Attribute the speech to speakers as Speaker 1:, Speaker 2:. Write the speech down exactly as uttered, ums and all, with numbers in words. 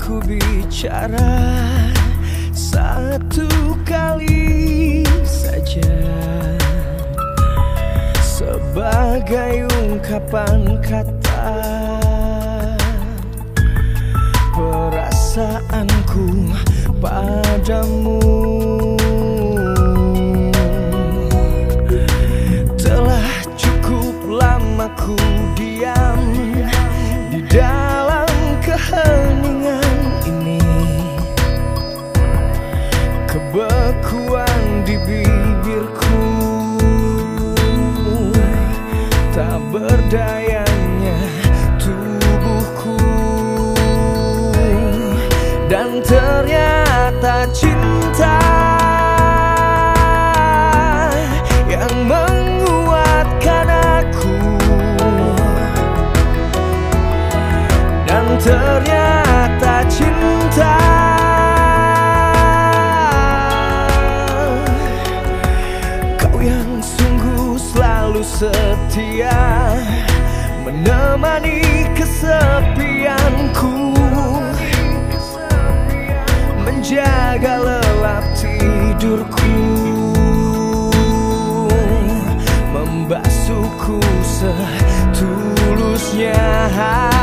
Speaker 1: ku bicara satu kali saja, sebagai ungkapan kata perasaanku padamu. Telah cukup lama ku diam di dalam keheningan ini, kebekuan di bibirku, tak berdayanya tubuhku. Dan ternyata cinta yang menguatkan aku, dan ternyata cinta kau yang sungguh selalu setia, menemani kesepianku, menjaga lelap tidurku, membasuhku setulusnya.